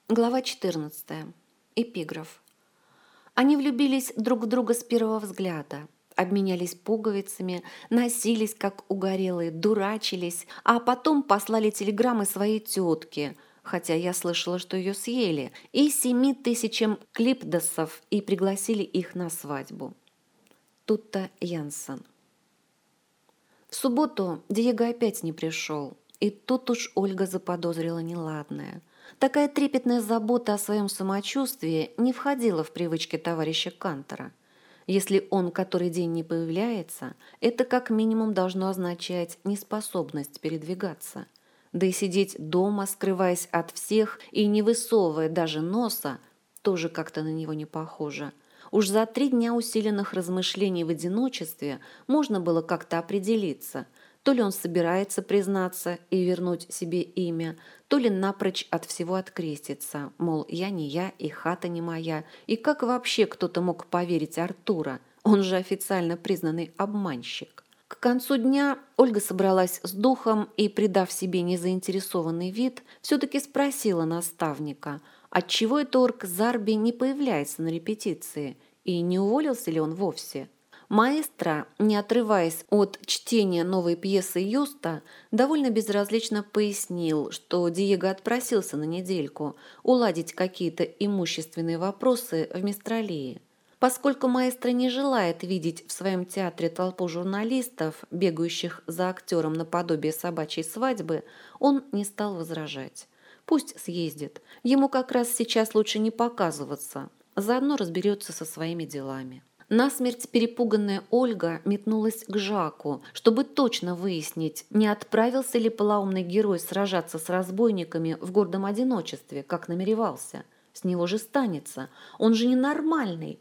Глава 14. Эпиграф. Они влюбились друг в друга с первого взгляда, обменялись пуговицами, носились, как угорелые, дурачились, а потом послали телеграммы своей тетке, хотя я слышала, что ее съели, и 7 000 клипдосов и пригласили их на свадьбу. Тутта Янсен. В субботу Диего опять не пришел, и тут уж Ольга заподозрила неладное. Такая трепетная забота о своем самочувствии не входила в привычки товарища Кантора. Если он который день не появляется, это как минимум должно означать неспособность передвигаться. Да и сидеть дома, скрываясь от всех и не высовывая даже носа, тоже как-то на него не похоже. Уж за 3 дня усиленных размышлений в одиночестве можно было как-то определиться, то ли он собирается признаться и вернуть себе имя, то ли напрочь от всего откреститься, мол, я не я и хата не моя, и как вообще кто-то мог поверить Артура, он же официально признанный обманщик. К концу дня Ольга собралась с духом и, придав себе незаинтересованный вид, все-таки спросила наставника, отчего это орк Зарби не появляется на репетиции и не уволился ли он вовсе. Маэстро, не отрываясь от чтения новой пьесы Юста, довольно безразлично пояснил, что Диего отпросился на недельку уладить какие-то имущественные вопросы в Мистралии. Поскольку маэстро не желает видеть в своем театре толпу журналистов, бегающих за актером наподобие собачьей свадьбы, он не стал возражать. Пусть съездит, ему как раз сейчас лучше не показываться, заодно разберется со своими делами. Насмерть перепуганная Ольга метнулась к Жаку, чтобы точно выяснить, не отправился ли полоумный герой сражаться с разбойниками в гордом одиночестве, как намеревался. С него же станется, он же ненормальный.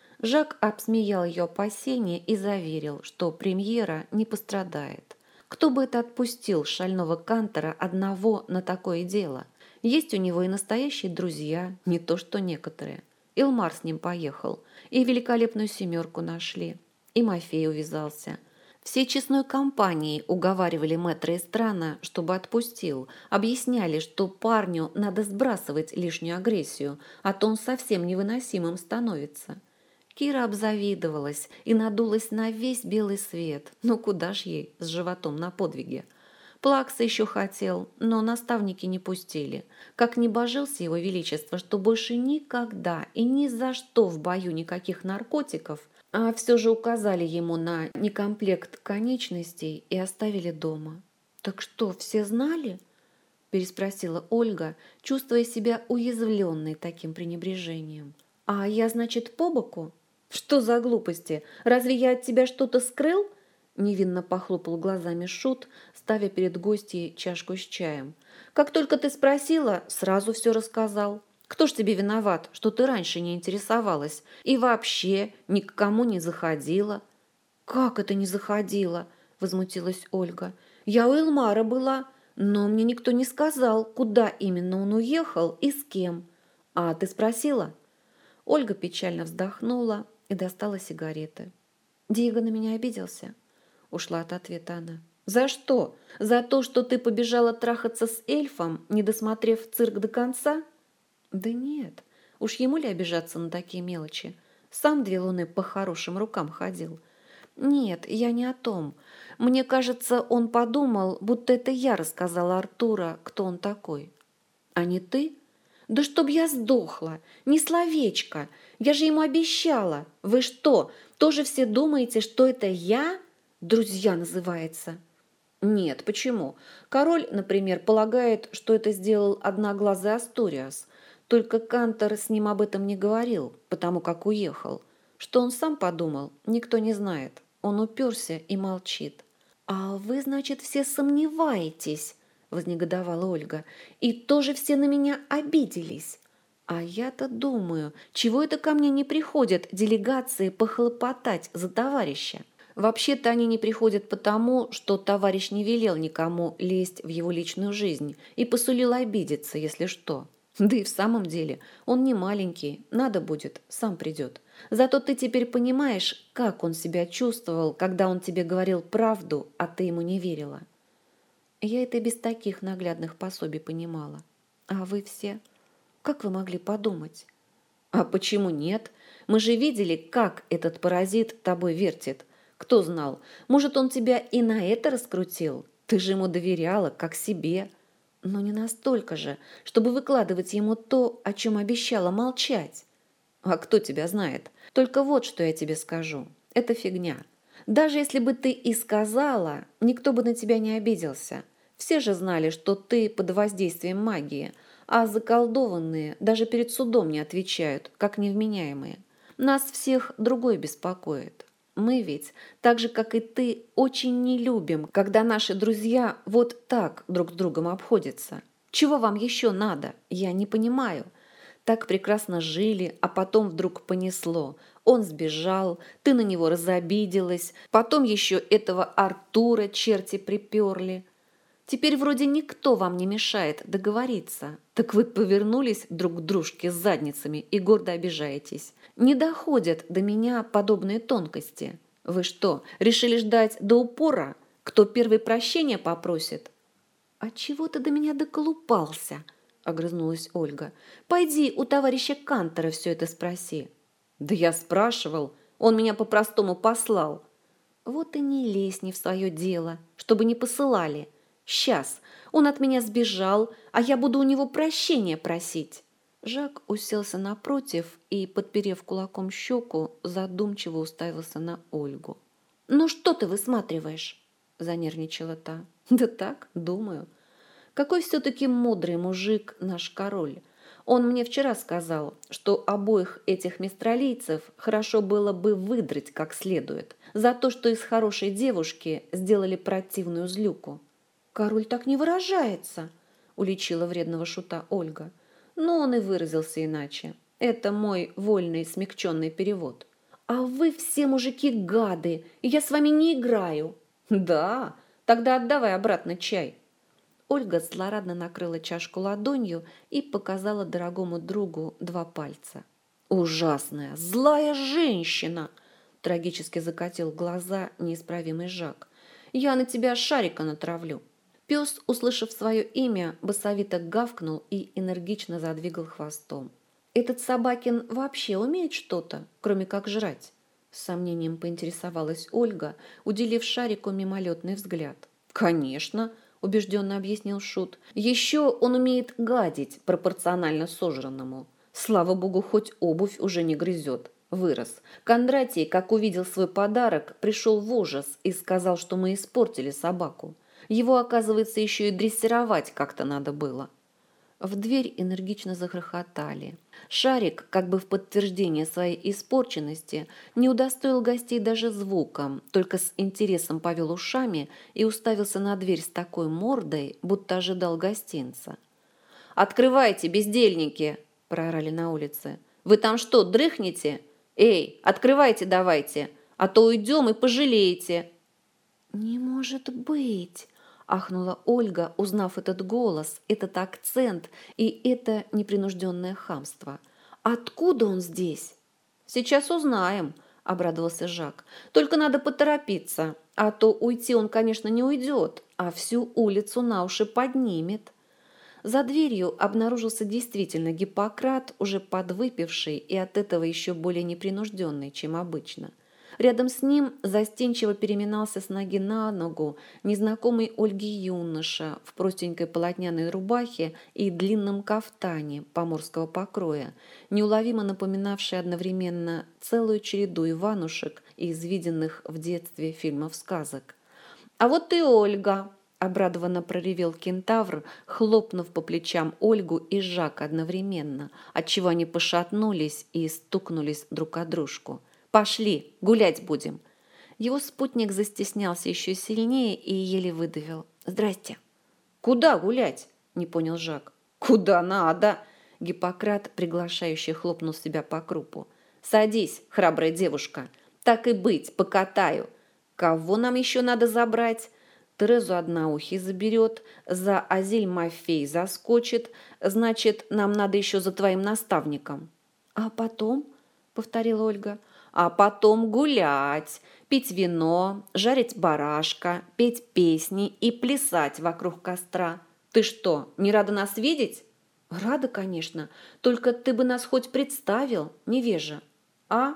Жак обсмеял ее опасения и заверил, что премьера не пострадает. Кто бы это отпустил шального Кантора одного на такое дело? Есть у него и настоящие друзья, не то что некоторые. Илмар с ним поехал, и великолепную 7 нашли, и Мафей увязался. Всей честной компанией уговаривали мэтра Эстрана, чтобы отпустил, объясняли, что парню надо сбрасывать лишнюю агрессию, а то он совсем невыносимым становится. Кира обзавидовалась и надулась на весь белый свет. Ну куда ж ей с животом на подвиге? Плакса еще хотел, но наставники не пустили. Как не божился его величество, что больше никогда и ни за что в бою никаких наркотиков, а все же указали ему на некомплект конечностей и оставили дома. «Так что, все знали?» – переспросила Ольга, чувствуя себя уязвленной таким пренебрежением. «А я, значит, по боку?» «Что за глупости? Разве я от тебя что-то скрыл?» Невинно похлопал глазами шут, ставя перед гостьей чашку с чаем. «Как только ты спросила, сразу все рассказал. Кто ж тебе виноват, что ты раньше не интересовалась и вообще ни к кому не заходила?» «Как это не заходила?» – возмутилась Ольга. «Я у Элмара была, но мне никто не сказал, куда именно он уехал и с кем. А ты спросила?» Ольга печально вздохнула и достала сигареты. «Диего на меня обиделся?» Ушла от ответа она. «За что? За то, что ты побежала трахаться с эльфом, не досмотрев цирк до конца?» «Да нет, уж ему ли обижаться на такие мелочи? Сам 2 луны по хорошим рукам ходил». «Нет, я не о том. Мне кажется, он подумал, будто это я рассказала Артура, кто он такой». «А не ты?» «Да чтоб я сдохла! Ни словечко! Я же ему обещала! Вы что, тоже все думаете, что это я? Друзья называется!» «Нет, почему? Король, например, полагает, что это сделал одноглазый Асториас. Только Кантор с ним об этом не говорил, потому как уехал. Что он сам подумал, никто не знает. Он уперся и молчит». «А вы, значит, все сомневаетесь?» – вознегодовала Ольга. «И тоже все на меня обиделись. А я-то думаю, чего это ко мне не приходят делегации похлопотать за товарища? Вообще-то они не приходят потому, что товарищ не велел никому лезть в его личную жизнь и посулил обидеться, если что. Да и в самом деле он не маленький, надо будет, сам придет. Зато ты теперь понимаешь, как он себя чувствовал, когда он тебе говорил правду, а ты ему не верила». «Я это без таких наглядных пособий понимала. А вы все?» Как вы могли подумать? А почему нет? Мы же видели, как этот паразит тобой вертит. Кто знал, может, он тебя и на это раскрутил? Ты же ему доверяла, как себе. Но не настолько же, чтобы выкладывать ему то, о чем обещала молчать. А кто тебя знает? Только вот что я тебе скажу. Это фигня. Даже если бы ты и сказала, никто бы на тебя не обиделся. Все же знали, что ты под воздействием магии, а заколдованные даже перед судом не отвечают, как невменяемые. Нас всех другой беспокоит. Мы ведь, так же, как и ты, очень не любим, когда наши друзья вот так друг с другом обходятся. Чего вам еще надо? Я не понимаю. Так прекрасно жили, а потом вдруг понесло. Он сбежал, ты на него разобиделась, потом еще этого Артура черти приперли. Теперь вроде никто вам не мешает договориться. Так вы повернулись друг к дружке с задницами и гордо обижаетесь. Не доходят до меня подобные тонкости. Вы что, решили ждать до упора? Кто первый прощения попросит? А чего ты до меня доколупался? Огрызнулась Ольга. Пойди у товарища Кантора все это спроси. Да я спрашивал, он меня по-простому послал. Вот и не лезь не в свое дело, чтобы не посылали. Сейчас он от меня сбежал, а я буду у него прощения просить. Жак уселся напротив и, подперев кулаком щеку, задумчиво уставился на Ольгу. «Ну что ты высматриваешь?» – занервничала та. «Да так, думаю. Какой все-таки мудрый мужик наш король. Он мне вчера сказал, что обоих этих мистралийцев хорошо было бы выдрать как следует за то, что из хорошей девушки сделали противную злюку». «Король так не выражается», – уличила вредного шута Ольга. Но он и выразился иначе. Это мой вольный смягченный перевод. «А вы все мужики гады, и я с вами не играю». «Да, тогда отдавай обратно чай». Ольга злорадно накрыла чашку ладонью и показала дорогому другу 2 пальца. «Ужасная, злая женщина!» – трагически закатил глаза неисправимый Жак. «Я на тебя шарика натравлю». Пес, услышав свое имя, басовито гавкнул и энергично задвигал хвостом. «Этот собакин вообще умеет что-то, кроме как жрать?» С сомнением поинтересовалась Ольга, уделив шарику мимолетный взгляд. «Конечно!» – убежденно объяснил Шут. «Еще он умеет гадить пропорционально сожранному. Слава богу, хоть обувь уже не грызет. Вырос. Кондратий, как увидел свой подарок, пришел в ужас и сказал, что мы испортили собаку. Его, оказывается, еще и дрессировать как-то надо было». В дверь энергично захохотали. Шарик, как бы в подтверждение своей испорченности, не удостоил гостей даже звуком, только с интересом повел ушами и уставился на дверь с такой мордой, будто ожидал гостинца. «Открывайте, бездельники!» – проорали на улице. «Вы там что, дрыхнете? Эй, открывайте давайте, а то уйдем и пожалеете!» «Не может быть!» – ахнула Ольга, узнав этот голос, этот акцент и это непринужденное хамство. «Откуда он здесь?» «Сейчас узнаем», – обрадовался Жак. «Только надо поторопиться, а то уйти он, конечно, не уйдет, а всю улицу на уши поднимет». За дверью обнаружился действительно Гиппократ, уже подвыпивший и от этого еще более непринужденный, чем обычно. Рядом с ним застенчиво переминался с ноги на ногу незнакомый Ольге юноша в простенькой полотняной рубахе и длинном кафтане поморского покроя, неуловимо напоминавший одновременно целую череду Иванушек из виденных в детстве фильмов сказок. «А вот и Ольга!» – обрадованно проревел кентавр, хлопнув по плечам Ольгу и Жака одновременно, отчего они пошатнулись и стукнулись друг о дружку. «Пошли, гулять будем!» Его спутник застеснялся еще сильнее и еле выдавил. «Здрасте!» «Куда гулять?» – не понял Жак. «Куда надо!» – Гиппократ, приглашающий, хлопнул себя по крупу. «Садись, храбрая девушка! Так и быть, покатаю! Кого нам еще надо забрать?» Терезу Одноухий заберет, за Азель Мафей заскочит, значит, нам надо еще за твоим наставником. «А потом?» – повторила Ольга. «А потом гулять, пить вино, жарить барашка, петь песни и плясать вокруг костра. Ты что, не рада нас видеть?» Рада, конечно, только ты бы нас хоть представил, невежа. А?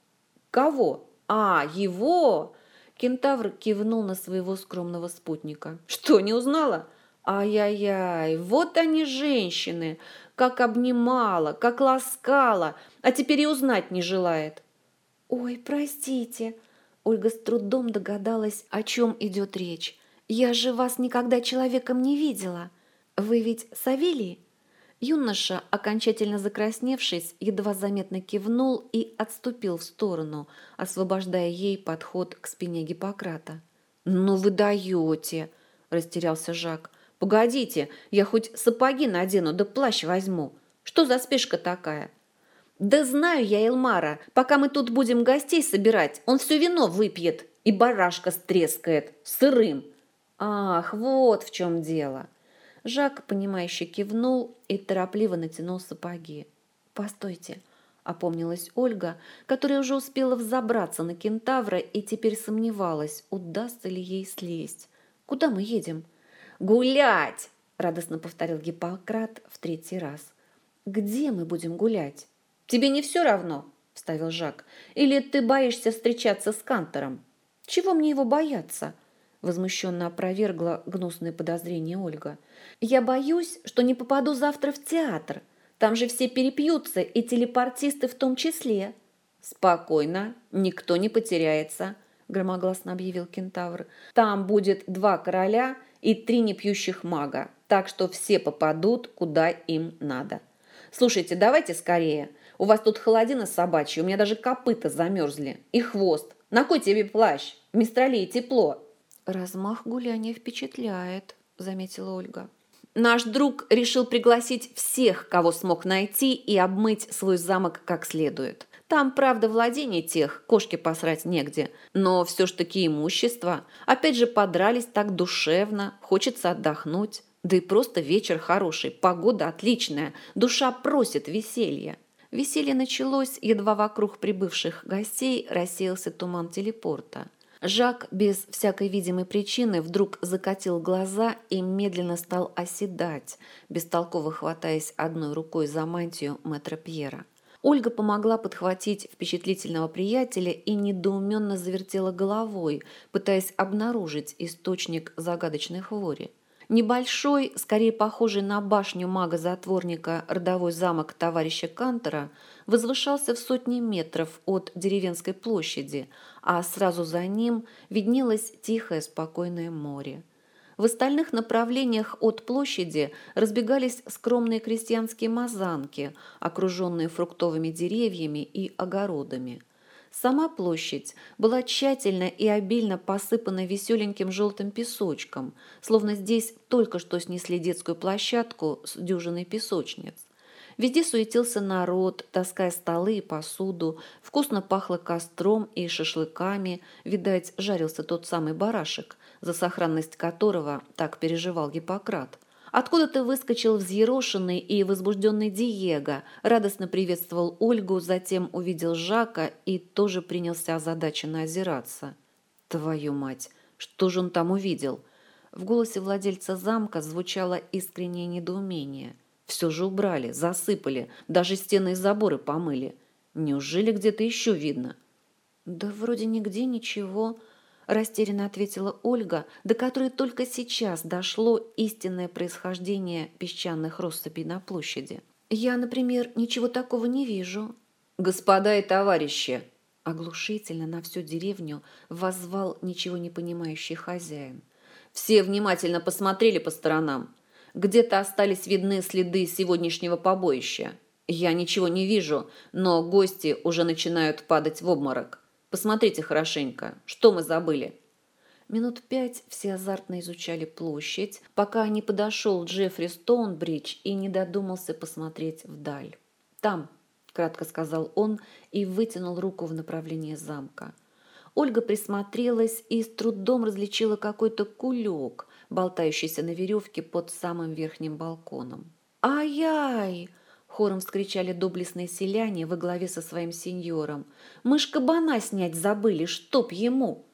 Кого? А, его! Кентавр кивнул на своего скромного спутника. Что, не узнала? Ай-яй-яй, вот они женщины, как обнимала, как ласкала, а теперь и узнать не желает. Ой, простите. Ольга с трудом догадалась, о чем идет речь. Я же вас никогда человеком не видела. Вы ведь Савелий? Юноша, окончательно закрасневшись, едва заметно кивнул и отступил в сторону, освобождая ей подход к спине Гиппократа. «Ну вы даете!» – растерялся Жак. «Погодите, я хоть сапоги надену, да плащ возьму. Что за спешка такая?» «Да знаю я Элмара. Пока мы тут будем гостей собирать, он все вино выпьет и барашка стрескает, сырым». «Ах, вот в чем дело!» Жак, понимающе кивнул и торопливо натянул сапоги. «Постойте», — опомнилась Ольга, которая уже успела взобраться на кентавра и теперь сомневалась, удастся ли ей слезть. «Куда мы едем?» «Гулять!» — радостно повторил Гиппократ в третий раз. «Где мы будем гулять?» «Тебе не все равно?» — вставил Жак. «Или ты боишься встречаться с Кантором?» «Чего мне его бояться?» — возмущенно опровергла гнусные подозрения Ольга. «Я боюсь, что не попаду завтра в театр. Там же все перепьются, и телепортисты в том числе». «Спокойно, никто не потеряется», — громогласно объявил кентавр. «Там будет 2 короля и 3 непьющих мага, так что все попадут, куда им надо. Слушайте, давайте скорее. У вас тут холодина собачья, у меня даже копыта замерзли. И хвост. На кой тебе плащ? В Мистралии тепло». «Размах гуляния впечатляет», — заметила Ольга. «Наш друг решил пригласить всех, кого смог найти, и обмыть свой замок как следует. Там, правда, владение тех, кошке посрать негде, но все ж таки имущество. Опять же, подрались так душевно, хочется отдохнуть. Да и просто вечер хороший, погода отличная, душа просит веселья». Веселье началось, едва вокруг прибывших гостей рассеялся туман телепорта. Жак без всякой видимой причины вдруг закатил глаза и медленно стал оседать, бестолково хватаясь одной рукой за мантию мэтра Пьера. Ольга помогла подхватить впечатлительного приятеля и недоуменно завертела головой, пытаясь обнаружить источник загадочной хвори. Небольшой, скорее похожий на башню мага-затворника родовой замок товарища Кантора возвышался в сотни метров от деревенской площади, а сразу за ним виднелось тихое спокойное море. В остальных направлениях от площади разбегались скромные крестьянские мазанки, окруженные фруктовыми деревьями и огородами. Сама площадь была тщательно и обильно посыпана веселеньким желтым песочком, словно здесь только что снесли детскую площадку с дюжиной песочниц. Везде суетился народ, таская столы и посуду, вкусно пахло костром и шашлыками, видать, жарился тот самый барашек, за сохранность которого так переживал Гиппократ. Откуда-то выскочил взъерошенный и возбужденный Диего, радостно приветствовал Ольгу, затем увидел Жака и тоже принялся озадаченно озираться. «Твою мать, что же он там увидел?» В голосе владельца замка звучало искреннее недоумение. «Все же убрали, засыпали, даже стены и заборы помыли. Неужели где-то еще видно?» «Да вроде нигде ничего», – растерянно ответила Ольга, до которой только сейчас дошло истинное происхождение песчаных россыпей на площади. «Я, например, ничего такого не вижу». «Господа и товарищи!» – оглушительно на всю деревню воззвал ничего не понимающий хозяин. «Все внимательно посмотрели по сторонам. Где-то остались видны следы сегодняшнего побоища. Я ничего не вижу, но гости уже начинают падать в обморок. Посмотрите хорошенько, что мы забыли». Минут 5 все азартно изучали площадь, пока не подошел Джеффри Стоунбридж и не додумался посмотреть вдаль. «Там», — кратко сказал он и вытянул руку в направлении замка. Ольга присмотрелась и с трудом различила какой-то кулек, болтающийся на веревке под самым верхним балконом. «Ай-яй!» — хором вскричали доблестные селяне во главе со своим сеньором. «Мы ж кабана снять забыли, чтоб ему!»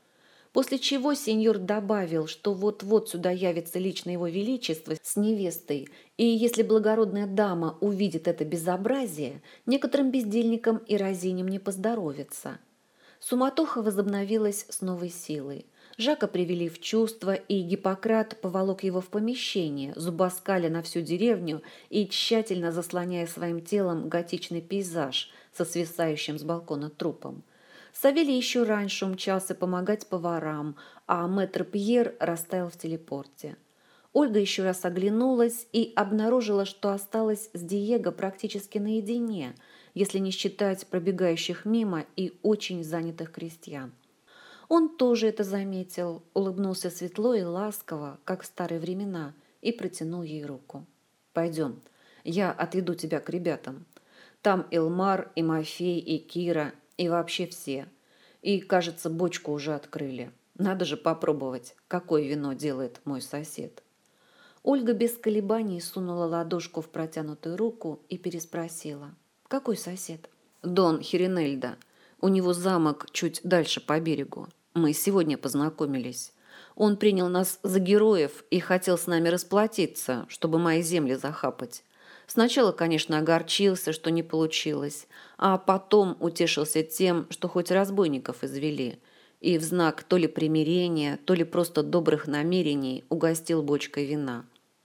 После чего сеньор добавил, что вот-вот сюда явится лично его величество с невестой, и если благородная дама увидит это безобразие, некоторым бездельникам и разиням не поздоровится. Суматоха возобновилась с новой силой. Жака привели в чувство, и Гиппократ поволок его в помещение, зубоскаля на всю деревню и тщательно заслоняя своим телом готичный пейзаж со свисающим с балкона трупом. Савелий еще раньше умчался помогать поварам, а мэтр Пьер растаял в телепорте. Ольга еще раз оглянулась и обнаружила, что осталась с Диего практически наедине, если не считать пробегающих мимо и очень занятых крестьян. Он тоже это заметил, улыбнулся светло и ласково, как в старые времена, и протянул ей руку. «Пойдем, я отведу тебя к ребятам. Там Илмар, и Мафей, и Кира, и вообще все. И, кажется, бочку уже открыли. Надо же попробовать, какое вино делает мой сосед». Ольга без колебаний сунула ладошку в протянутую руку и переспросила. «Какой сосед?» «Дон Хиринельда. У него замок чуть дальше по берегу. Мы сегодня познакомились. Он принял нас за героев и хотел с нами расплатиться, чтобы мои земли захапать. Сначала, конечно, огорчился, что не получилось, а потом утешился тем, что хоть разбойников извели, и в знак то ли примирения, то ли просто добрых намерений угостил бочкой вина».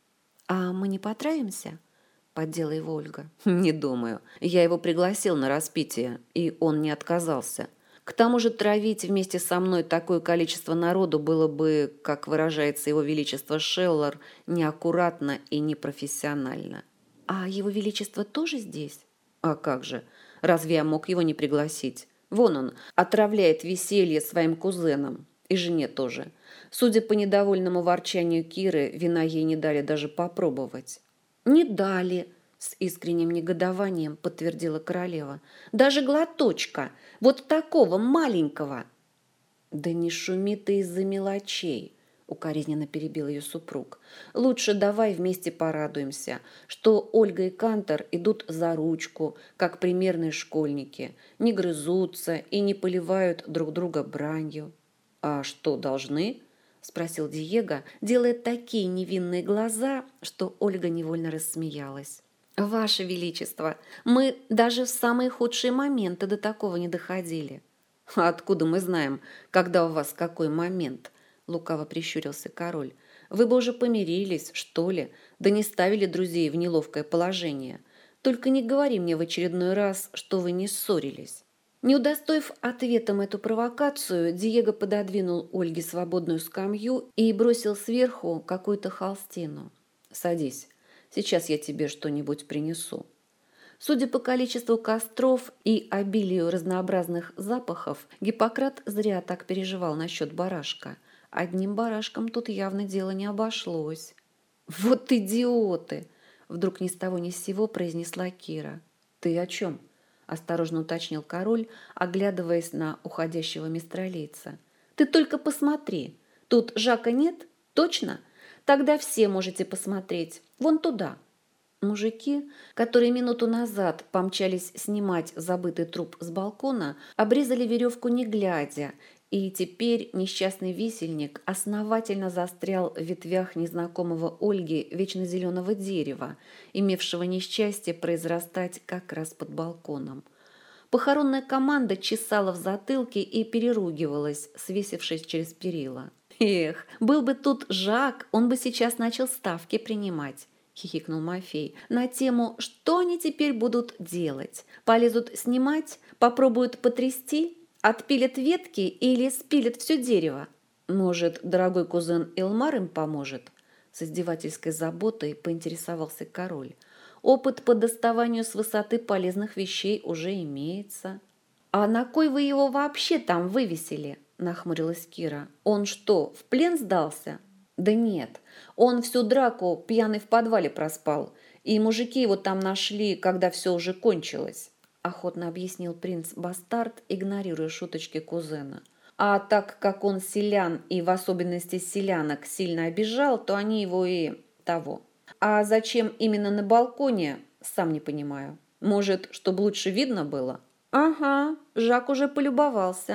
«А мы не потравимся?» – поддела его Ольга. «Не думаю. Я его пригласил на распитие, и он не отказался. К тому же травить вместе со мной такое количество народу было бы, как выражается его величество Шеллар, неаккуратно и непрофессионально». «А его величество тоже здесь?» «А как же? Разве я мог его не пригласить? Вон он, отравляет веселье своим кузенам. И жене тоже. Судя по недовольному ворчанию Киры, вина ей не дали даже попробовать». «Не дали», — с искренним негодованием подтвердила королева. «Даже глоточка. Вот такого маленького». «Да не шуми ты из-за мелочей», — укоризненно перебил ее супруг. «Лучше давай вместе порадуемся, что Ольга и Кантор идут за ручку, как примерные школьники, не грызутся и не поливают друг друга бранью». «А что, должны?» – спросил Диего, делая такие невинные глаза, что Ольга невольно рассмеялась. «Ваше Величество, мы даже в самые худшие моменты до такого не доходили». «А откуда мы знаем, когда у вас какой момент?» – лукаво прищурился король. «Вы бы уже помирились, что ли, да не ставили друзей в неловкое положение. Только не говори мне в очередной раз, что вы не ссорились». Не удостоив ответом эту провокацию, Диего пододвинул Ольге свободную скамью и бросил сверху какую-то холстину. «Садись, сейчас я тебе что-нибудь принесу». Судя по количеству костров и обилию разнообразных запахов, Гиппократ зря так переживал насчет барашка. Одним барашком тут явно дело не обошлось. «Вот идиоты!» – вдруг ни с того ни с сего произнесла Кира. «Ты о чем?» – осторожно уточнил король, оглядываясь на уходящего мистралийца. «Ты только посмотри. Тут Жака нет? Точно? Тогда все можете посмотреть. Вон туда». Мужики, которые минуту назад помчались снимать забытый труп с балкона, обрезали веревку не глядя, и теперь несчастный висельник основательно застрял в ветвях незнакомого Ольги вечно зеленого дерева, имевшего несчастье произрастать как раз под балконом. Похоронная команда чесала в затылке и переругивалась, свесившись через перила. «Эх, был бы тут Жак, он бы сейчас начал ставки принимать», — хихикнул Мафей, «на тему, что они теперь будут делать. Полезут снимать, попробуют потрясти, отпилят ветки или спилят все дерево. Может, дорогой кузен Илмар им поможет?» С издевательской заботой поинтересовался король. «Опыт по доставанию с высоты полезных вещей уже имеется». «А на кой вы его вообще там вывесили?» – нахмурилась Кира. «Он что, в плен сдался?» «Да нет, он всю драку пьяный в подвале проспал, и мужики его там нашли, когда все уже кончилось», – охотно объяснил принц-бастард, игнорируя шуточки кузена. «А так как он селян и в особенности селянок сильно обижал, то они его и того. А зачем именно на балконе, сам не понимаю. Может, чтобы лучше видно было?» «Ага, Жак уже полюбовался», –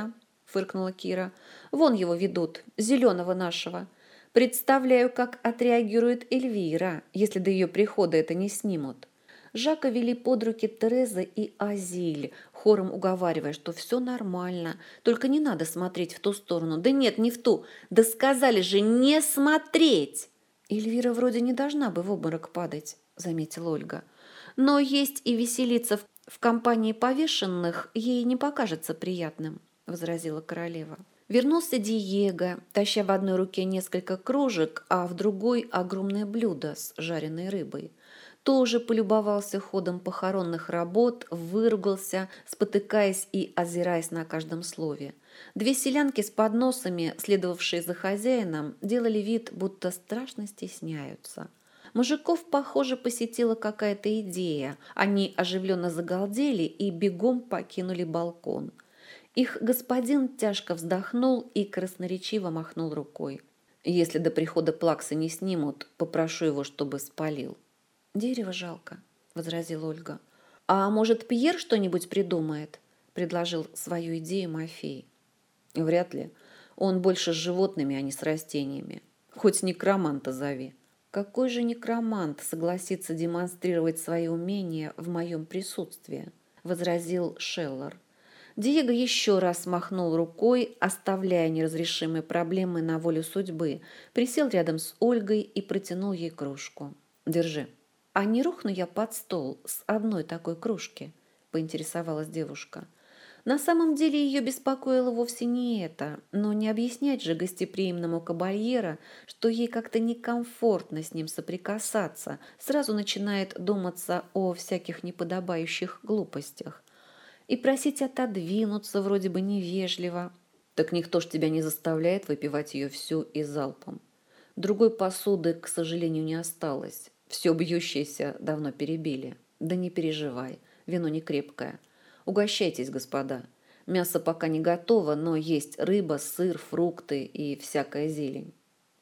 фыркнула Кира. «Вон его ведут, зеленого нашего. Представляю, как отреагирует Эльвира, если до ее прихода это не снимут». Жака вели под руки Тереза и Азиль, хором уговаривая, что все нормально, только не надо смотреть в ту сторону. Да нет, не в ту. Да сказали же не смотреть! Эльвира вроде не должна бы в обморок падать, заметила Ольга. Но есть и веселиться в компании повешенных ей не покажется приятным, возразила королева. Вернулся Диего, таща в одной руке несколько кружек, а в другой огромное блюдо с жареной рыбой. Тоже полюбовался ходом похоронных работ, выругался, спотыкаясь и озираясь на каждом слове. Две селянки с подносами, следовавшие за хозяином, делали вид, будто страшно стесняются. Мужиков, похоже, посетила какая-то идея. Они оживленно загалдели и бегом покинули балкон. Их господин тяжко вздохнул и красноречиво махнул рукой. «Если до прихода Плаксы не снимут, попрошу его, чтобы спалил». «Дерево жалко», — возразила Ольга. «А может, Пьер что-нибудь придумает?» — предложил свою идею Мафей. «Вряд ли. Он больше с животными, а не с растениями. Хоть некроманта зови». «Какой же некромант согласится демонстрировать свои умения в моем присутствии?» — возразил Шеллар. Диего еще раз махнул рукой, оставляя неразрешимые проблемы на волю судьбы, присел рядом с Ольгой и протянул ей кружку. «Держи». «А не рухну я под стол с одной такой кружки?» – поинтересовалась девушка. На самом деле ее беспокоило вовсе не это, но не объяснять же гостеприимному кабальера, что ей как-то некомфортно с ним соприкасаться, сразу начинает думаться о всяких неподобающих глупостях. И просить отодвинуться вроде бы невежливо. Так никто ж тебя не заставляет выпивать ее всю и залпом. Другой посуды, к сожалению, не осталось. Все бьющееся давно перебили. Да не переживай, вино не крепкое. Угощайтесь, господа. Мясо пока не готово, но есть рыба, сыр, фрукты и всякая зелень.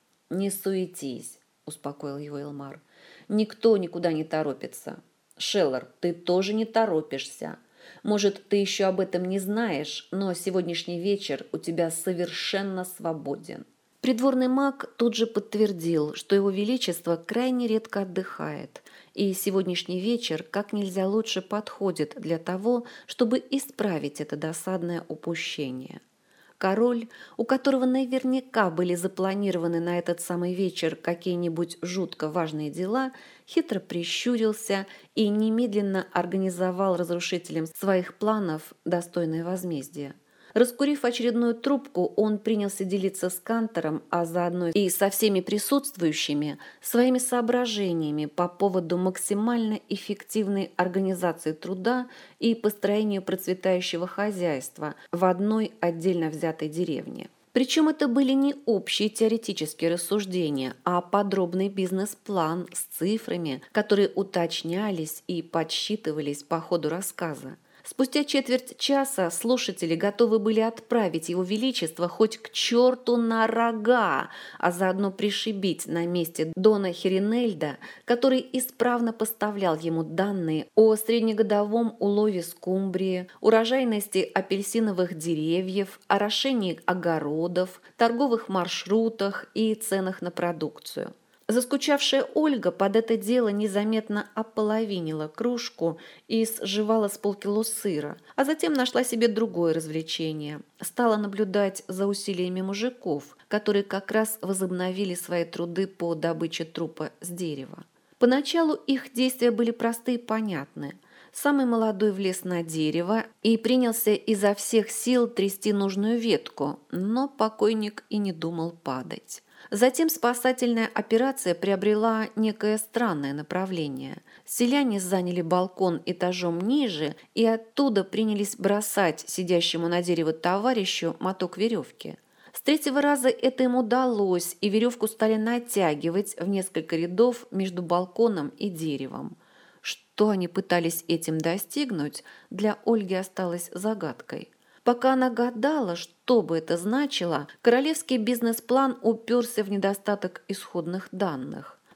Не суетись, успокоил его Элмар. Никто никуда не торопится. Шеллар, ты тоже не торопишься. Может, ты еще об этом не знаешь, но сегодняшний вечер у тебя совершенно свободен. Придворный маг тут же подтвердил, что его величество крайне редко отдыхает, и сегодняшний вечер как нельзя лучше подходит для того, чтобы исправить это досадное упущение. Король, у которого наверняка были запланированы на этот самый вечер какие-нибудь жутко важные дела, хитро прищурился и немедленно организовал разрушителям своих планов достойное возмездие. Раскурив очередную трубку, он принялся делиться с Кантором, а заодно и со всеми присутствующими, своими соображениями по поводу максимально эффективной организации труда и построению процветающего хозяйства в одной отдельно взятой деревне. Причем это были не общие теоретические рассуждения, а подробный бизнес-план с цифрами, которые уточнялись и подсчитывались по ходу рассказа. Спустя четверть часа слушатели готовы были отправить его величество хоть к черту на рога, а заодно пришибить на месте Дона Херинельда, который исправно поставлял ему данные о среднегодовом улове скумбрии, урожайности апельсиновых деревьев, орошении огородов, торговых маршрутах и ценах на продукцию. Заскучавшая Ольга под это дело незаметно ополовинила кружку и сживала с полкило сыра, а затем нашла себе другое развлечение. Стала наблюдать за усилиями мужиков, которые как раз возобновили свои труды по добыче трупа с дерева. Поначалу их действия были просты и понятны. Самый молодой влез на дерево и принялся изо всех сил трясти нужную ветку, но покойник и не думал падать. Затем спасательная операция приобрела некое странное направление. Селяне заняли балкон этажом ниже и оттуда принялись бросать сидящему на дерево товарищу моток веревки. С третьего раза это им удалось, и веревку стали натягивать в несколько рядов между балконом и деревом. Что они пытались этим достигнуть, для Ольги осталось загадкой. Пока она гадала, что бы это значило, королевский бизнес-план уперся в недостаток исходных данных.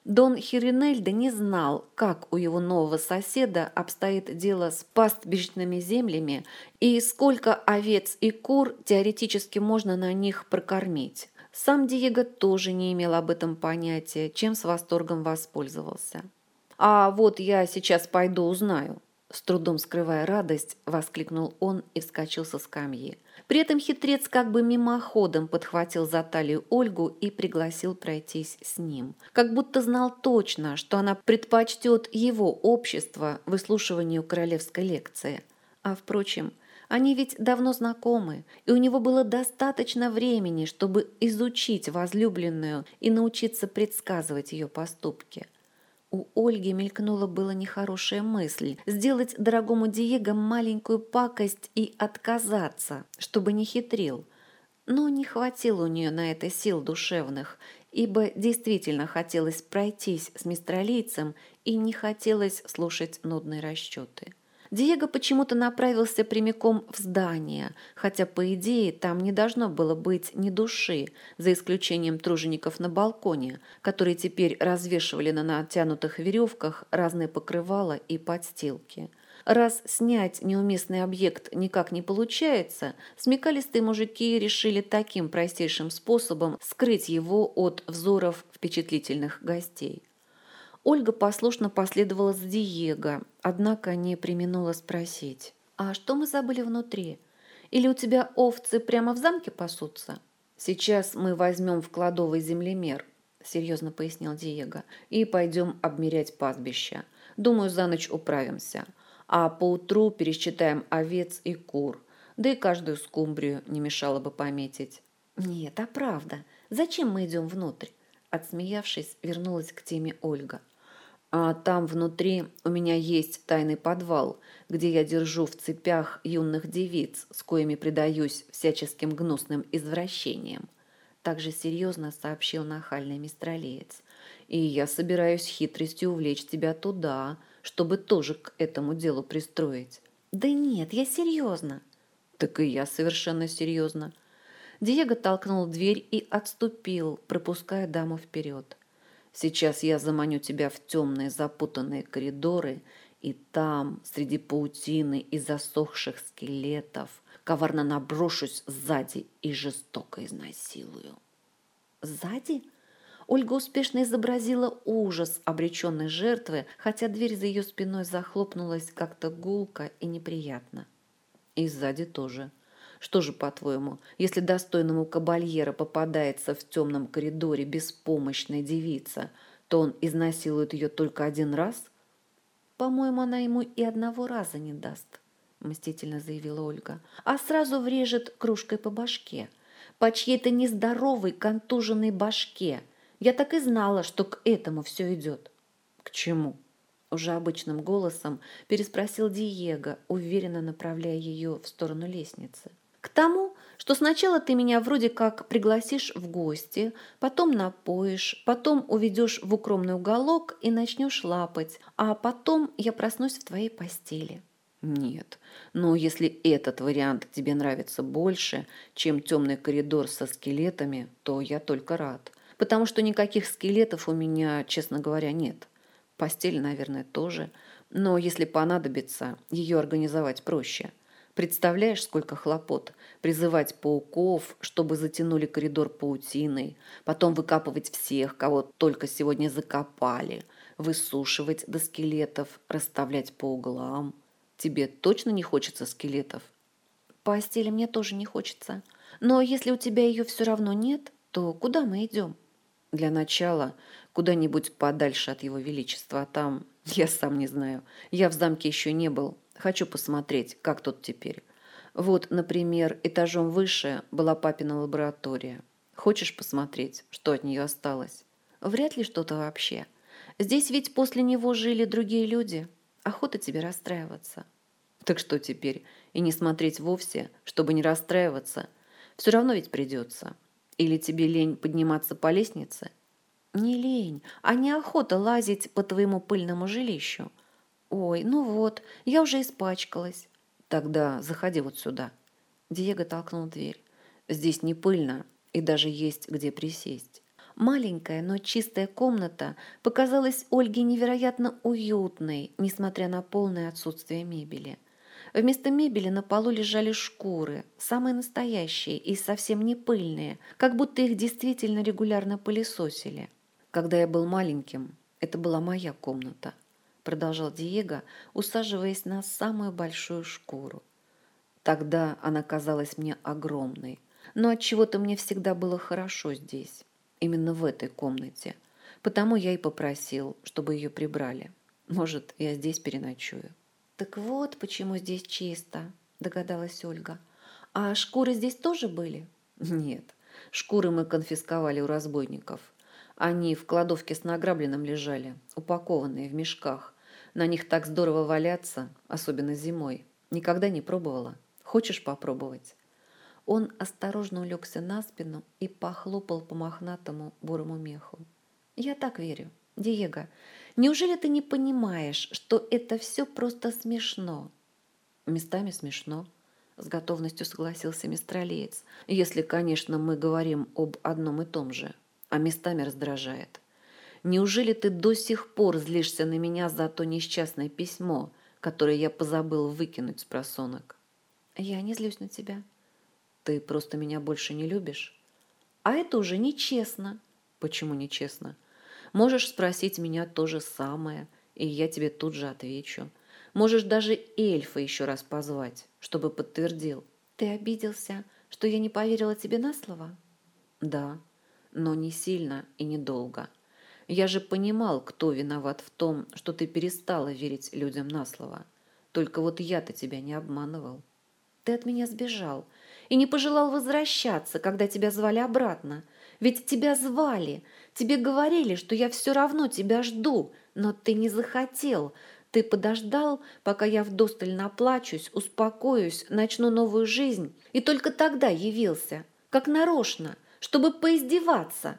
Дон Хиринельдо не знал, как у его нового соседа обстоит дело с пастбищными землями и сколько овец и кур теоретически можно на них прокормить. Сам Диего тоже не имел об этом понятия, чем с восторгом воспользовался. «А вот я сейчас пойду узнаю», – с трудом скрывая радость, воскликнул он и вскочил со скамьи. При этом хитрец как бы мимоходом подхватил за талию Ольгу и пригласил пройтись с ним. Как будто знал точно, что она предпочтет его общество выслушиванию королевской лекции. А, впрочем, они ведь давно знакомы, и у него было достаточно времени, чтобы изучить возлюбленную и научиться предсказывать ее поступки. У Ольги мелькнула была нехорошая мысль сделать дорогому Диего маленькую пакость и отказаться, чтобы не хитрил. Но не хватило у нее на это сил душевных, ибо действительно хотелось пройтись с мистралийцем и не хотелось слушать нудные расчеты. Диего почему-то направился прямиком в здание, хотя, по идее, там не должно было быть ни души, за исключением тружеников на балконе, которые теперь развешивали на натянутых веревках разные покрывала и подстилки. Раз снять неуместный объект никак не получается, смекалистые мужики решили таким простейшим способом скрыть его от взоров впечатлительных гостей. Ольга послушно последовала за Диего, однако не преминула спросить: «А что мы забыли внутри? Или у тебя овцы прямо в замке пасутся?» «Сейчас мы возьмем в кладовый землемер», — серьезно пояснил Диего, «и пойдем обмерять пастбище. Думаю, за ночь управимся. А поутру пересчитаем овец и кур, да и каждую скумбрию не мешало бы пометить». «Нет, а правда, зачем мы идем внутрь?» Отсмеявшись, вернулась к теме Ольга. «А там внутри у меня есть тайный подвал, где я держу в цепях юных девиц, с коими предаюсь всяческим гнусным извращениям», также серьезно сообщил нахальный мистралиец. «И я собираюсь хитростью увлечь тебя туда, чтобы тоже к этому делу пристроить». «Да нет, я серьезно». «Так и я совершенно серьезно». Диего толкнул дверь и отступил, пропуская даму вперед. «Сейчас я заманю тебя в темные запутанные коридоры, и там, среди паутины и засохших скелетов, коварно наброшусь сзади и жестоко изнасилую». «Сзади?» Ольга успешно изобразила ужас обреченной жертвы, хотя дверь за ее спиной захлопнулась как-то гулко и неприятно. «И сзади тоже. Что же, по-твоему, если достойному кабальера попадается в темном коридоре беспомощная девица, то он изнасилует ее только один раз?» «По-моему, она ему и одного раза не даст», – мстительно заявила Ольга, «а сразу врежет кружкой по башке, по чьей-то нездоровой контуженной башке. Я так и знала, что к этому все идет». «К чему?» – уже обычным голосом переспросил Диего, уверенно направляя ее в сторону лестницы. «К тому, что сначала ты меня вроде как пригласишь в гости, потом напоишь, потом уведешь в укромный уголок и начнешь лапать, а потом я проснусь в твоей постели». «Нет, но если этот вариант тебе нравится больше, чем темный коридор со скелетами, то я только рад, потому что никаких скелетов у меня, честно говоря, нет. Постель, наверное, тоже, но если понадобится, ее организовать проще». Представляешь, сколько хлопот? Призывать пауков, чтобы затянули коридор паутиной, потом выкапывать всех, кого только сегодня закопали, высушивать до скелетов, расставлять по углам. Тебе точно не хочется скелетов? Постели мне тоже не хочется. Но если у тебя ее все равно нет, то куда мы идем? Для начала куда-нибудь подальше от его величества, а там я сам не знаю. Я в замке еще не был. Хочу посмотреть, как тут теперь. Вот, например, этажом выше была папина лаборатория. Хочешь посмотреть, что от нее осталось? Вряд ли что-то вообще. Здесь ведь после него жили другие люди. Охота тебе расстраиваться. Так что теперь? И не смотреть вовсе, чтобы не расстраиваться? Все равно ведь придется. Или тебе лень подниматься по лестнице? Не лень, а неохота лазить по твоему пыльному жилищу. «Ой, ну вот, я уже испачкалась». «Тогда заходи вот сюда». Диего толкнул дверь. «Здесь не пыльно и даже есть где присесть». Маленькая, но чистая комната показалась Ольге невероятно уютной, несмотря на полное отсутствие мебели. Вместо мебели на полу лежали шкуры, самые настоящие и совсем не пыльные, как будто их действительно регулярно пылесосили. «Когда я был маленьким, это была моя комната», продолжал Диего, усаживаясь на самую большую шкуру. «Тогда она казалась мне огромной, но отчего-то мне всегда было хорошо здесь, именно в этой комнате, потому я и попросил, чтобы ее прибрали. Может, я здесь переночую». «Так вот, почему здесь чисто», – догадалась Ольга. «А шкуры здесь тоже были?» «Нет, шкуры мы конфисковали у разбойников. Они в кладовке с награбленным лежали, упакованные в мешках. На них так здорово валяться, особенно зимой. Никогда не пробовала. Хочешь попробовать?» Он осторожно улегся на спину и похлопал по мохнатому бурому меху. «Я так верю. Диего, неужели ты не понимаешь, что это все просто смешно?» «Местами смешно», — с готовностью согласился мистралиец, «если, конечно, мы говорим об одном и том же, а местами раздражает. Неужели ты до сих пор злишься на меня за то несчастное письмо, которое я позабыл выкинуть с просонок?» «Я не злюсь на тебя». «Ты просто меня больше не любишь?» «А это уже нечестно». «Почему нечестно?» «Можешь спросить меня то же самое, и я тебе тут же отвечу. Можешь даже эльфа еще раз позвать, чтобы подтвердил». «Ты обиделся, что я не поверила тебе на слово?» «Да, но не сильно и недолго. Я же понимал, кто виноват в том, что ты перестала верить людям на слово. Только вот я-то тебя не обманывал». «Ты от меня сбежал и не пожелал возвращаться, когда тебя звали обратно. Ведь тебя звали, тебе говорили, что я все равно тебя жду, но ты не захотел. Ты подождал, пока я вдосталь наплачусь, успокоюсь, начну новую жизнь, и только тогда явился, как нарочно, чтобы поиздеваться».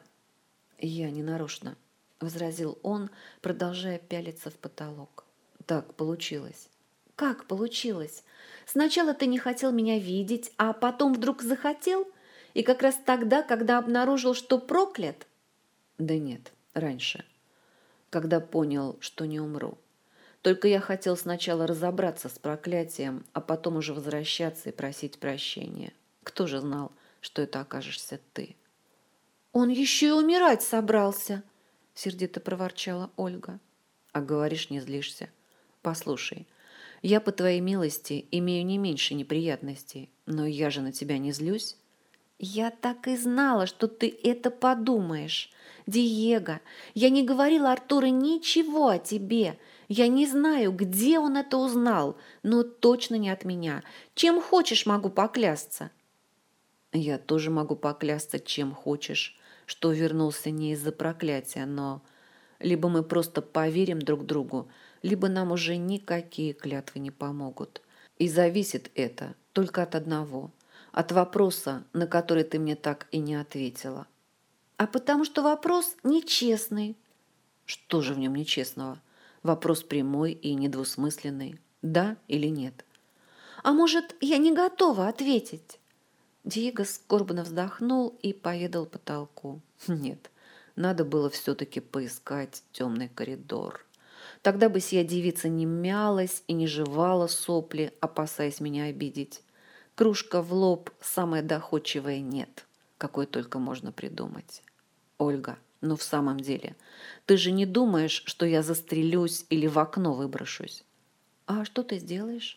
«Я не нарочно», — возразил он, продолжая пялиться в потолок. «Так получилось». «Как получилось? Сначала ты не хотел меня видеть, а потом вдруг захотел? И как раз тогда, когда обнаружил, что проклят?» «Да нет, раньше, когда понял, что не умру. Только я хотел сначала разобраться с проклятием, а потом уже возвращаться и просить прощения. Кто же знал, что это окажешься ты?» «Он еще и умирать собрался», — сердито проворчала Ольга. «А говоришь, не злишься. Послушай, я, по твоей милости, имею не меньше неприятностей, но я же на тебя не злюсь». «Я так и знала, что ты это подумаешь. Диего, я не говорила Артуру ничего о тебе. Я не знаю, где он это узнал, но точно не от меня. Чем хочешь, могу поклясться». «Я тоже могу поклясться, чем хочешь, что вернулся не из-за проклятия, но либо мы просто поверим друг другу, либо нам уже никакие клятвы не помогут. И зависит это только от одного, от вопроса, на который ты мне так и не ответила». «А потому что вопрос нечестный». «Что же в нем нечестного? Вопрос прямой и недвусмысленный. Да или нет?» «А может, я не готова ответить?» Диего скорбно вздохнул и поведал потолку. «Нет, надо было все-таки поискать темный коридор. Тогда бы сия девица не мялась и не жевала сопли, опасаясь меня обидеть. Кружка в лоб – самая доходчивая «нет», какой только можно придумать. Ольга, ну в самом деле, ты же не думаешь, что я застрелюсь или в окно выброшусь?» «А что ты сделаешь?»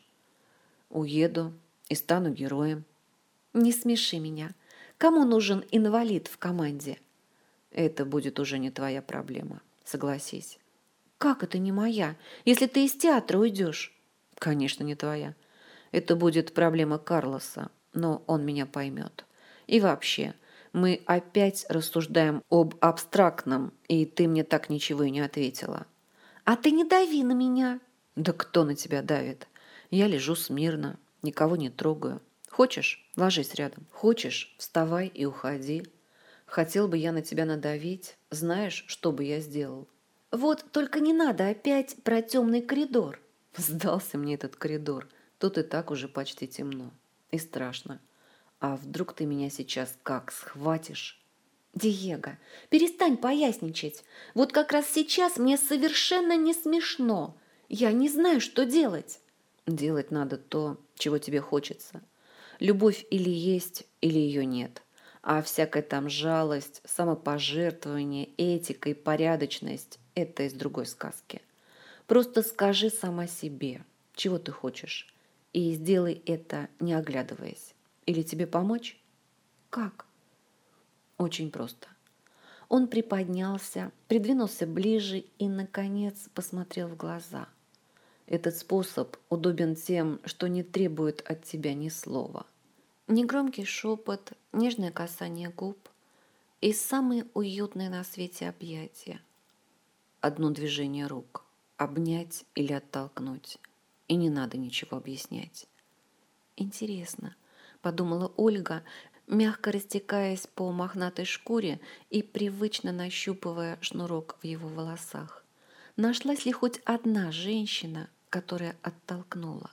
«Уеду и стану героем». «Не смеши меня. Кому нужен инвалид в команде?» «Это будет уже не твоя проблема, согласись». «Как это не моя, если ты из театра уйдешь?» «Конечно, не твоя. Это будет проблема Карлоса, но он меня поймет. И вообще, мы опять рассуждаем об абстрактном, и ты мне так ничего и не ответила». «А ты не дави на меня». «Да кто на тебя давит? Я лежу смирно, никого не трогаю. Хочешь, ложись рядом. Хочешь, вставай и уходи. Хотел бы я на тебя надавить, знаешь, что бы я сделал?» «Вот только не надо опять про темный коридор». Сдался мне этот коридор. Тут и так уже почти темно. И страшно. А вдруг ты меня сейчас как схватишь? Диего, перестань поясничать. Вот как раз сейчас мне совершенно не смешно. Я не знаю, что делать. Делать надо то, чего тебе хочется. Любовь или есть, или ее нет. А всякая там жалость, самопожертвование, этика и порядочность – это из другой сказки. Просто скажи сама себе, чего ты хочешь, и сделай это, не оглядываясь. Или тебе помочь? Как? Очень просто. Он приподнялся, придвинулся ближе и, наконец, посмотрел в глаза. Этот способ удобен тем, что не требует от тебя ни слова. Негромкий шепот, нежное касание губ и самые уютные на свете объятия. Одно движение рук – обнять или оттолкнуть. И не надо ничего объяснять. «Интересно», – подумала Ольга, мягко растекаясь по мохнатой шкуре и привычно нащупывая шнурок в его волосах. Нашлась ли хоть одна женщина, которая оттолкнула?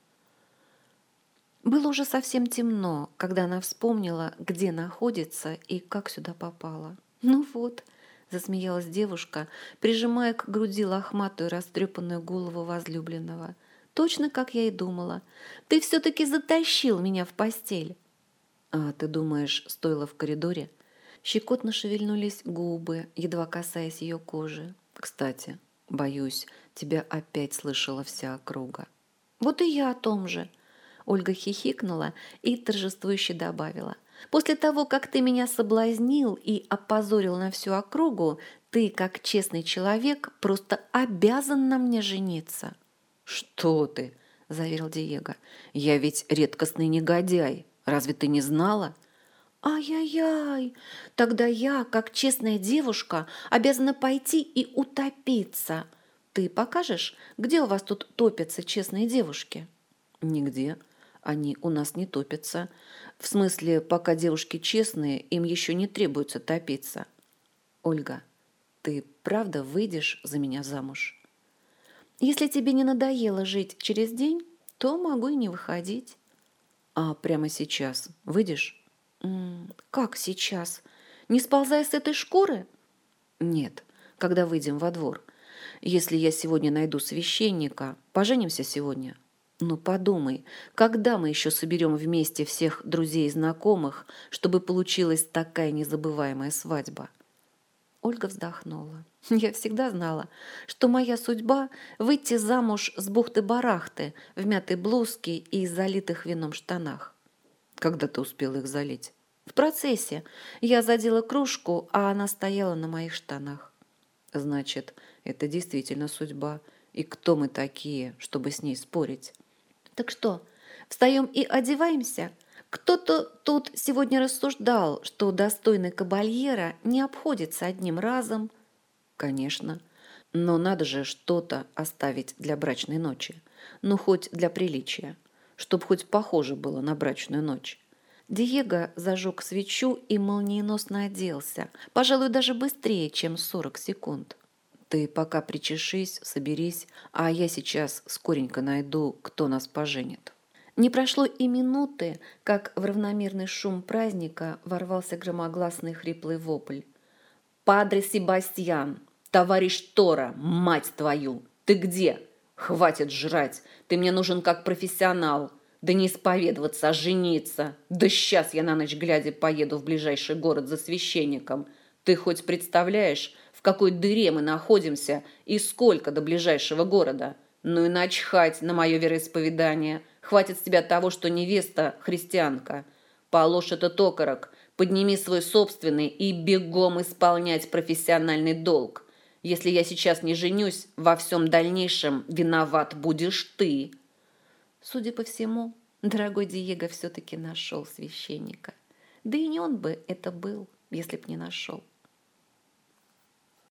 Было уже совсем темно, когда она вспомнила, где находится и как сюда попала. «Ну вот», – засмеялась девушка, прижимая к груди лохматую растрепанную голову возлюбленного. «Точно, как я и думала. Ты все-таки затащил меня в постель». «А ты думаешь, стоило в коридоре?» Щекотно шевельнулись губы, едва касаясь ее кожи. «Кстати, боюсь, тебя опять слышала вся округа». «Вот и я о том же». Ольга хихикнула и торжествующе добавила. «После того, как ты меня соблазнил и опозорил на всю округу, ты, как честный человек, просто обязан на мне жениться». «Что ты?» – заверил Диего. «Я ведь редкостный негодяй. Разве ты не знала?» «Ай-яй-яй! Тогда я, как честная девушка, обязана пойти и утопиться. Ты покажешь, где у вас тут топятся честные девушки?» «Нигде. Они у нас не топятся. В смысле, пока девушки честные, им еще не требуется топиться. Ольга, ты правда выйдешь за меня замуж?» «Если тебе не надоело жить через день, то могу и не выходить». «А прямо сейчас выйдешь?» «Как сейчас? Не сползая с этой шкуры?» «Нет, когда выйдем во двор. Если я сегодня найду священника, поженимся сегодня». «Ну подумай, когда мы еще соберем вместе всех друзей и знакомых, чтобы получилась такая незабываемая свадьба?» Ольга вздохнула. «Я всегда знала, что моя судьба – выйти замуж с бухты-барахты в мятой блузке и залитых вином штанах». «Когда ты успела их залить?» «В процессе. Я задела кружку, а она стояла на моих штанах». «Значит, это действительно судьба. И кто мы такие, чтобы с ней спорить?» «Так что, встаем и одеваемся?» Кто-то тут сегодня рассуждал, что достойный кабальера не обходится одним разом. Конечно, но надо же что-то оставить для брачной ночи. Ну, хоть для приличия, чтоб хоть похоже было на брачную ночь. Диего зажег свечу и молниеносно оделся, пожалуй, даже быстрее, чем 40 секунд. Ты пока причешись, соберись, а я сейчас скоренько найду, кто нас поженит. Не прошло и минуты, как в равномерный шум праздника ворвался громогласный хриплый вопль. «Падре Себастьян! Товарищ Тора! Мать твою! Ты где? Хватит жрать! Ты мне нужен как профессионал! Да не исповедоваться, а жениться! Да сейчас я на ночь глядя поеду в ближайший город за священником! Ты хоть представляешь, в какой дыре мы находимся и сколько до ближайшего города? Ну и начхать на мое вероисповедание! Хватит с тебя того, что невеста христианка. Положь этот окорок, подними свой собственный и бегом исполнять профессиональный долг. Если я сейчас не женюсь, во всем дальнейшем виноват будешь ты». Судя по всему, дорогой Диего все-таки нашел священника. Да и не он бы это был, если б не нашел.